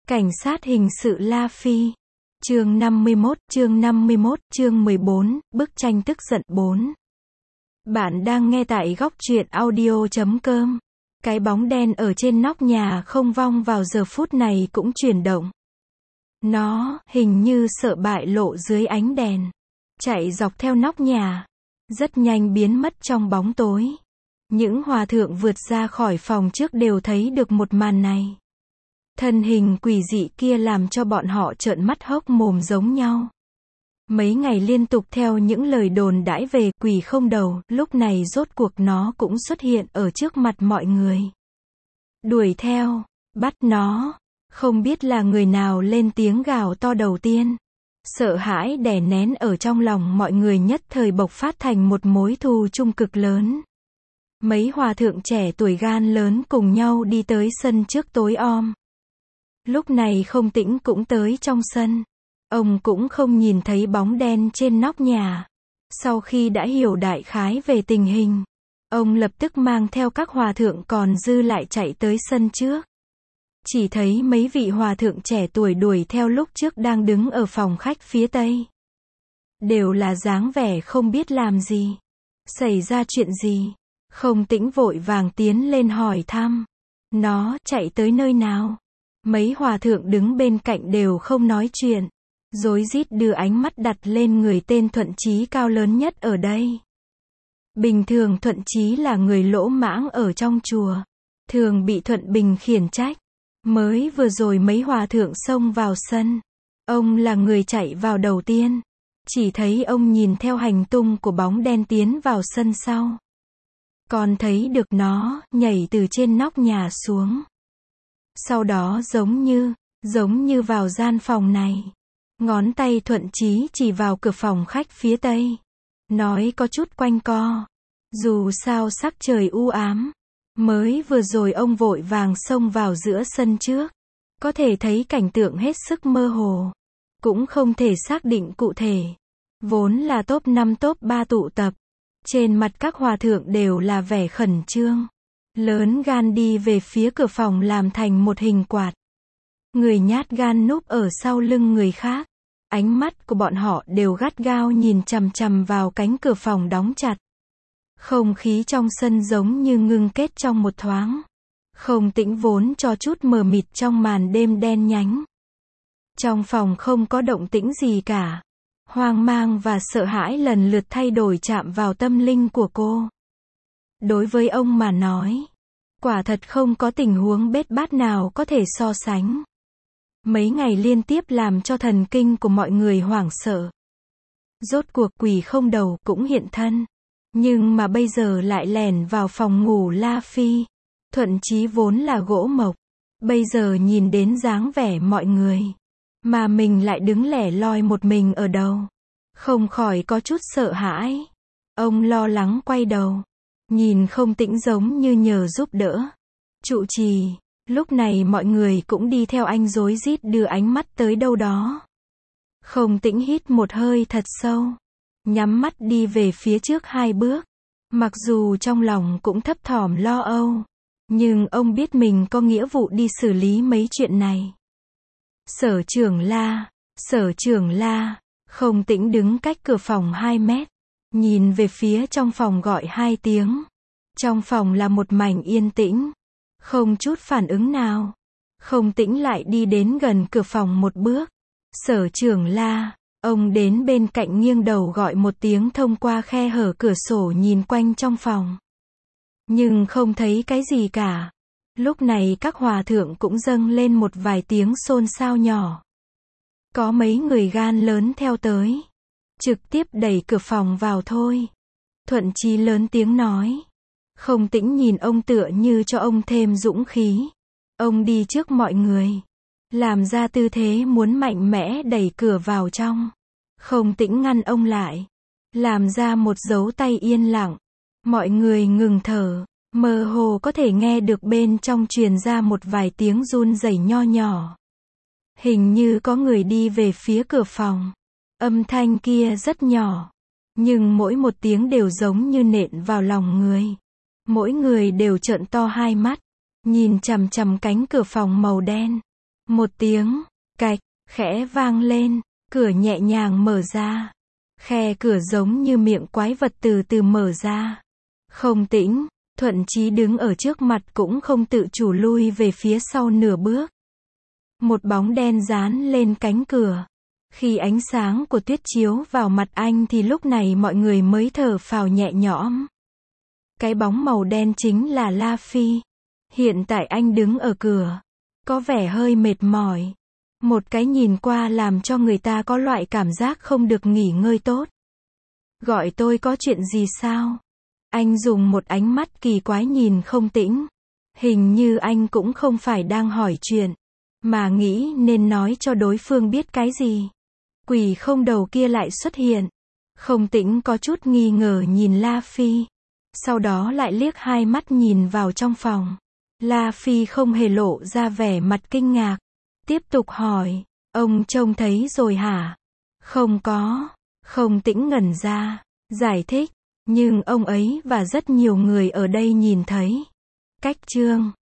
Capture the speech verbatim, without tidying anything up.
Cảnh sát hình sự La Phi. Chương năm mươi mốt, chương năm mươi mốt, chương mười bốn, bức tranh tức giận bốn. Bạn đang nghe tại góc truyện audio chấm com. Cái bóng đen ở trên nóc nhà không vong vào giờ phút này cũng chuyển động. Nó, hình như sợ bại lộ dưới ánh đèn. Chạy dọc theo nóc nhà. Rất nhanh biến mất trong bóng tối. Những hòa thượng vượt ra khỏi phòng trước đều thấy được một màn này. Thân hình quỷ dị kia làm cho bọn họ trợn mắt hốc mồm giống nhau. Mấy ngày liên tục theo những lời đồn đãi về quỷ không đầu, lúc này rốt cuộc nó cũng xuất hiện ở trước mặt mọi người. Đuổi theo, bắt nó, không biết là người nào lên tiếng gào to đầu tiên. Sợ hãi đè nén ở trong lòng mọi người nhất thời bộc phát thành một mối thù chung cực lớn. Mấy hòa thượng trẻ tuổi gan lớn cùng nhau đi tới sân trước tối om. Lúc này Không Tĩnh cũng tới trong sân. Ông cũng không nhìn thấy bóng đen trên nóc nhà. Sau khi đã hiểu đại khái về tình hình, ông lập tức mang theo các hòa thượng còn dư lại chạy tới sân trước. Chỉ thấy mấy vị hòa thượng trẻ tuổi đuổi theo lúc trước đang đứng ở phòng khách phía tây. Đều là dáng vẻ không biết làm gì. Xảy ra chuyện gì? Không Tĩnh vội vàng tiến lên hỏi thăm. Nó chạy tới nơi nào? Mấy hòa thượng đứng bên cạnh đều không nói chuyện. Rối rít đưa ánh mắt đặt lên người tên Thuận Chí cao lớn nhất ở đây. Bình thường Thuận Chí là người lỗ mãng ở trong chùa. Thường bị Thuận Bình khiển trách. Mới vừa rồi mấy hòa thượng xông vào sân. Ông là người chạy vào đầu tiên. Chỉ thấy ông nhìn theo hành tung của bóng đen tiến vào sân sau. Còn thấy được nó nhảy từ trên nóc nhà xuống. Sau đó giống như, giống như vào gian phòng này. Ngón tay Thuận Chí chỉ vào cửa phòng khách phía tây. Nói có chút quanh co. Dù sao sắc trời u ám. Mới vừa rồi ông vội vàng xông vào giữa sân trước. Có thể thấy cảnh tượng hết sức mơ hồ. Cũng không thể xác định cụ thể. Vốn là top năm top ba tụ tập. Trên mặt các hòa thượng đều là vẻ khẩn trương. Lớn gan đi về phía cửa phòng làm thành một hình quạt. Người nhát gan núp ở sau lưng người khác. Ánh mắt của bọn họ đều gắt gao nhìn chằm chằm vào cánh cửa phòng đóng chặt. Không khí trong sân giống như ngưng kết trong một thoáng. Không Tĩnh vốn cho chút mờ mịt trong màn đêm đen nhánh. Trong phòng không có động tĩnh gì cả. Hoang mang và sợ hãi lần lượt thay đổi chạm vào tâm linh của cô. Đối với ông mà nói, quả thật không có tình huống bết bát nào có thể so sánh. Mấy ngày liên tiếp làm cho thần kinh của mọi người hoảng sợ. Rốt cuộc quỷ không đầu cũng hiện thân. Nhưng mà bây giờ lại lẻn vào phòng ngủ La Phi. Thuận Chí vốn là gỗ mộc. Bây giờ nhìn đến dáng vẻ mọi người. Mà mình lại đứng lẻ loi một mình ở đầu. Không khỏi có chút sợ hãi. Ông lo lắng quay đầu. Nhìn Không Tĩnh giống như nhờ giúp đỡ. Trụ trì. Lúc này mọi người cũng đi theo anh rối rít đưa ánh mắt tới đâu đó. Không Tĩnh hít một hơi thật sâu. Nhắm mắt đi về phía trước hai bước. Mặc dù trong lòng cũng thấp thỏm lo âu. Nhưng ông biết mình có nghĩa vụ đi xử lý mấy chuyện này. Sở trưởng La, sở trưởng La. Không Tĩnh đứng cách cửa phòng hai mét. Nhìn về phía trong phòng gọi hai tiếng. Trong phòng là một mảnh yên tĩnh. Không chút phản ứng nào. Không Tĩnh lại đi đến gần cửa phòng một bước. Sở trưởng La. Ông đến bên cạnh nghiêng đầu gọi một tiếng thông qua khe hở cửa sổ nhìn quanh trong phòng. Nhưng không thấy cái gì cả. Lúc này các hòa thượng cũng dâng lên một vài tiếng xôn xao nhỏ. Có mấy người gan lớn theo tới. Trực tiếp đẩy cửa phòng vào thôi. Thuận Chí lớn tiếng nói. Không Tĩnh nhìn ông tựa như cho ông thêm dũng khí. Ông đi trước mọi người. Làm ra tư thế muốn mạnh mẽ đẩy cửa vào trong. Không Tĩnh ngăn ông lại. Làm ra một dấu tay yên lặng. Mọi người ngừng thở. Mơ hồ có thể nghe được bên trong truyền ra một vài tiếng run rẩy nho nhỏ. Hình như có người đi về phía cửa phòng. Âm thanh kia rất nhỏ. Nhưng mỗi một tiếng đều giống như nện vào lòng người. Mỗi người đều trợn to hai mắt. Nhìn chằm chằm cánh cửa phòng màu đen. Một tiếng cạch khẽ vang lên, cửa nhẹ nhàng mở ra. Khe cửa giống như miệng quái vật từ từ mở ra. Không Tĩnh, Thuận Chí đứng ở trước mặt cũng không tự chủ lui về phía sau nửa bước. Một bóng đen dán lên cánh cửa. Khi ánh sáng của tuyết chiếu vào mặt anh thì lúc này mọi người mới thở phào nhẹ nhõm. Cái bóng màu đen chính là La Phi. Hiện tại anh đứng ở cửa, có vẻ hơi mệt mỏi. Một cái nhìn qua làm cho người ta có loại cảm giác không được nghỉ ngơi tốt. Gọi tôi có chuyện gì sao? Anh dùng một ánh mắt kỳ quái nhìn Không Tĩnh. Hình như anh cũng không phải đang hỏi chuyện, mà nghĩ nên nói cho đối phương biết cái gì. Quỷ không đầu kia lại xuất hiện. Không Tĩnh có chút nghi ngờ nhìn La Phi. Sau đó lại liếc hai mắt nhìn vào trong phòng. La Phi không hề lộ ra vẻ mặt kinh ngạc. Tiếp tục hỏi, ông trông thấy rồi hả? Không có. Không Tĩnh ngẩn ra, giải thích, nhưng ông ấy và rất nhiều người ở đây nhìn thấy. Cách chương